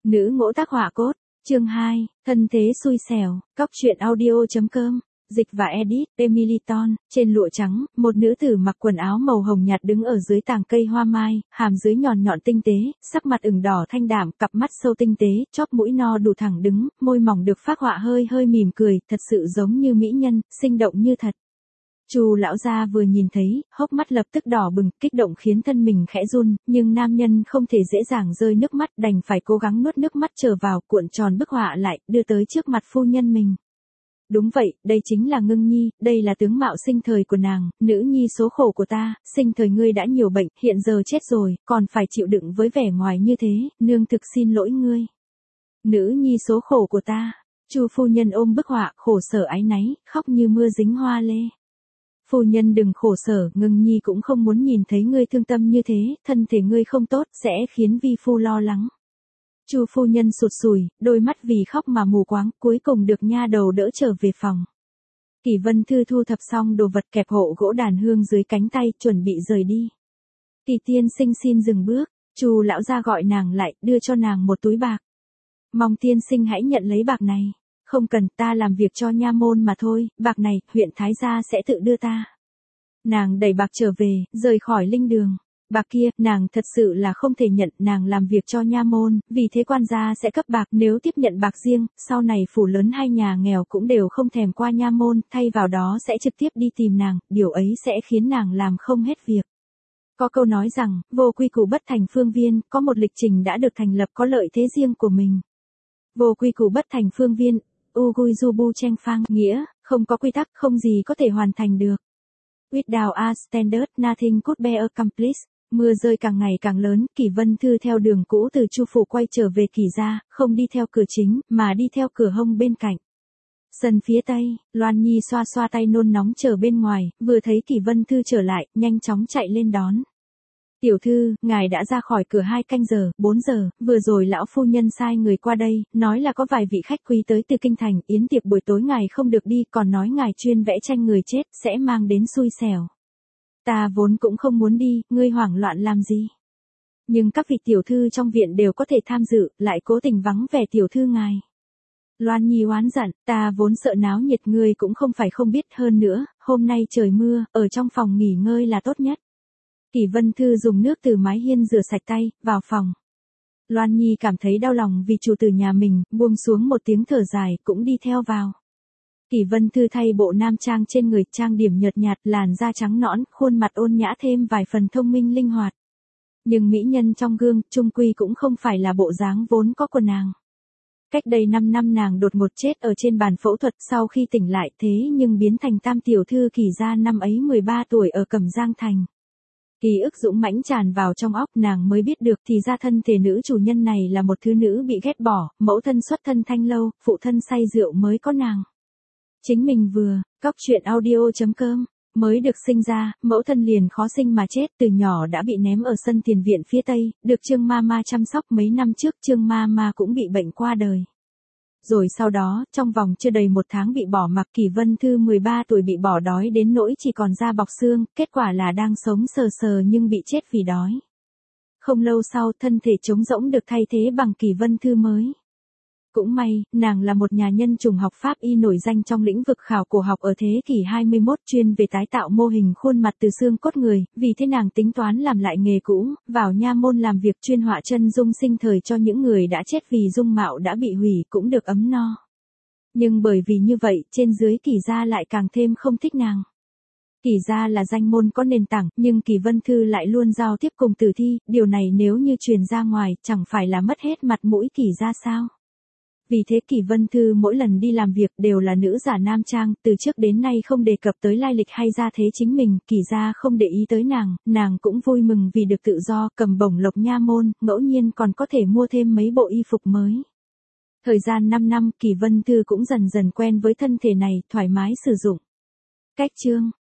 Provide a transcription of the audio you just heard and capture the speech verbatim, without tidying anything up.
Nữ ngỗ tác họa cốt, chương hai, thân thế xui xẻo, cóc truyện audio.com, dịch và edit, Emily Ton, trên lụa trắng, một nữ tử mặc quần áo màu hồng nhạt đứng ở dưới tàng cây hoa mai, hàm dưới nhọn nhọn tinh tế, sắc mặt ửng đỏ thanh đạm, cặp mắt sâu tinh tế, chóp mũi no đủ thẳng đứng, môi mỏng được phác họa hơi hơi mỉm cười, thật sự giống như mỹ nhân, sinh động như thật. Chu lão gia vừa nhìn thấy, hốc mắt lập tức đỏ bừng, kích động khiến thân mình khẽ run, nhưng nam nhân không thể dễ dàng rơi nước mắt, đành phải cố gắng nuốt nước mắt trở vào, cuộn tròn bức họa lại, đưa tới trước mặt phu nhân mình. Đúng vậy, đây chính là Ngưng Nhi, đây là tướng mạo sinh thời của nàng, nữ nhi số khổ của ta, sinh thời ngươi đã nhiều bệnh, hiện giờ chết rồi, còn phải chịu đựng với vẻ ngoài như thế, nương thực xin lỗi ngươi. Nữ nhi số khổ của ta, Chu phu nhân ôm bức họa, khổ sở áy náy, khóc như mưa dính hoa lê. Phu nhân đừng khổ sở, Ngưng Nhi cũng không muốn nhìn thấy ngươi thương tâm như thế, thân thể ngươi không tốt, sẽ khiến vi phu lo lắng. Chu phu nhân sụt sùi, đôi mắt vì khóc mà mù quáng, cuối cùng được nha đầu đỡ trở về phòng. Kỷ Vân Thư thu thập xong đồ vật, kẹp hộ gỗ đàn hương dưới cánh tay, chuẩn bị rời đi. Kỳ tiên sinh xin dừng bước, Chu lão gia gọi nàng lại, đưa cho nàng một túi bạc. Mong tiên sinh hãy nhận lấy bạc này. Không cần, ta làm việc cho nha môn mà thôi, bạc này, huyện Thái gia sẽ tự đưa ta. Nàng đẩy bạc trở về, rời khỏi linh đường. Bạc kia, nàng thật sự là không thể nhận, nàng làm việc cho nha môn, vì thế quan gia sẽ cấp bạc, nếu tiếp nhận bạc riêng, sau này phủ lớn hay nhà nghèo cũng đều không thèm qua nha môn, thay vào đó sẽ trực tiếp đi tìm nàng, điều ấy sẽ khiến nàng làm không hết việc. Có câu nói rằng, vô quy củ bất thành phương viên, có một lịch trình đã được thành lập có lợi thế riêng của mình. Vô quy củ bất thành phương viên, Ugui Jubu Cheng Phang, nghĩa, không có quy tắc, không gì có thể hoàn thành được. Without a standard, nothing could be accomplished. Mưa rơi càng ngày càng lớn, Kỷ Vân Thư theo đường cũ từ Chu phủ quay trở về Kỷ gia, không đi theo cửa chính, mà đi theo cửa hông bên cạnh. Sân phía tây, Loan Nhi xoa xoa tay nôn nóng chờ bên ngoài, vừa thấy Kỷ Vân Thư trở lại, nhanh chóng chạy lên đón. Tiểu thư, ngài đã ra khỏi cửa hai canh giờ, bốn giờ, vừa rồi lão phu nhân sai người qua đây, nói là có vài vị khách quý tới từ kinh thành, yến tiệc buổi tối ngài không được đi, còn nói ngài chuyên vẽ tranh người chết, sẽ mang đến xui xẻo. Ta vốn cũng không muốn đi, ngươi hoảng loạn làm gì? Nhưng các vị tiểu thư trong viện đều có thể tham dự, lại cố tình vắng vẻ tiểu thư ngài. Loan Nhi oán giận, ta vốn sợ náo nhiệt, ngươi cũng không phải không biết, hơn nữa, hôm nay trời mưa, ở trong phòng nghỉ ngơi là tốt nhất. Kỷ Vân Thư dùng nước từ mái hiên rửa sạch tay, vào phòng. Loan Nhi cảm thấy đau lòng vì chủ tử nhà mình, buông xuống một tiếng thở dài, cũng đi theo vào. Kỷ Vân Thư thay bộ nam trang trên người, trang điểm nhợt nhạt, làn da trắng nõn, khuôn mặt ôn nhã thêm vài phần thông minh linh hoạt. Nhưng mỹ nhân trong gương, chung quy cũng không phải là bộ dáng vốn có của nàng. Cách đây năm năm nàng đột ngột chết ở trên bàn phẫu thuật, sau khi tỉnh lại thế nhưng biến thành tam tiểu thư Kỷ gia, năm ấy mười ba tuổi ở Cẩm Giang Thành. Ký ức dũng mãnh tràn vào trong óc, nàng mới biết được thì ra thân thể nữ chủ nhân này là một thứ nữ bị ghét bỏ, mẫu thân xuất thân thanh lâu, phụ thân say rượu mới có nàng. Chính mình vừa, cóc truyện audio.com, mới được sinh ra, mẫu thân liền khó sinh mà chết, từ nhỏ đã bị ném ở sân tiền viện phía tây, được Trương Mama chăm sóc, mấy năm trước Trương Mama cũng bị bệnh qua đời. Rồi sau đó, trong vòng chưa đầy một tháng bị bỏ mặc, Kỷ Vân Thư mười ba tuổi bị bỏ đói đến nỗi chỉ còn da bọc xương, kết quả là đang sống sờ sờ nhưng bị chết vì đói. Không lâu sau, thân thể trống rỗng được thay thế bằng Kỷ Vân Thư mới. Cũng may, nàng là một nhà nhân chủng học Pháp y nổi danh trong lĩnh vực khảo cổ học ở thế kỷ hai mươi mốt, chuyên về tái tạo mô hình khuôn mặt từ xương cốt người, vì thế nàng tính toán làm lại nghề cũ, vào nha môn làm việc chuyên họa chân dung sinh thời cho những người đã chết vì dung mạo đã bị hủy, cũng được ấm no. Nhưng bởi vì như vậy, trên dưới Kỷ gia lại càng thêm không thích nàng. Kỷ gia là danh môn có nền tảng, nhưng Kỷ Vân Thư lại luôn giao tiếp cùng tử thi, điều này nếu như truyền ra ngoài, chẳng phải là mất hết mặt mũi Kỷ gia sao? Vì thế Kỷ Vân Thư mỗi lần đi làm việc đều là nữ giả nam trang, từ trước đến nay không đề cập tới lai lịch hay gia thế chính mình, Kỷ gia không để ý tới nàng, nàng cũng vui mừng vì được tự do, cầm bổng lộc nha môn, ngẫu nhiên còn có thể mua thêm mấy bộ y phục mới. Thời gian năm năm, Kỷ Vân Thư cũng dần dần quen với thân thể này, thoải mái sử dụng. Cách chương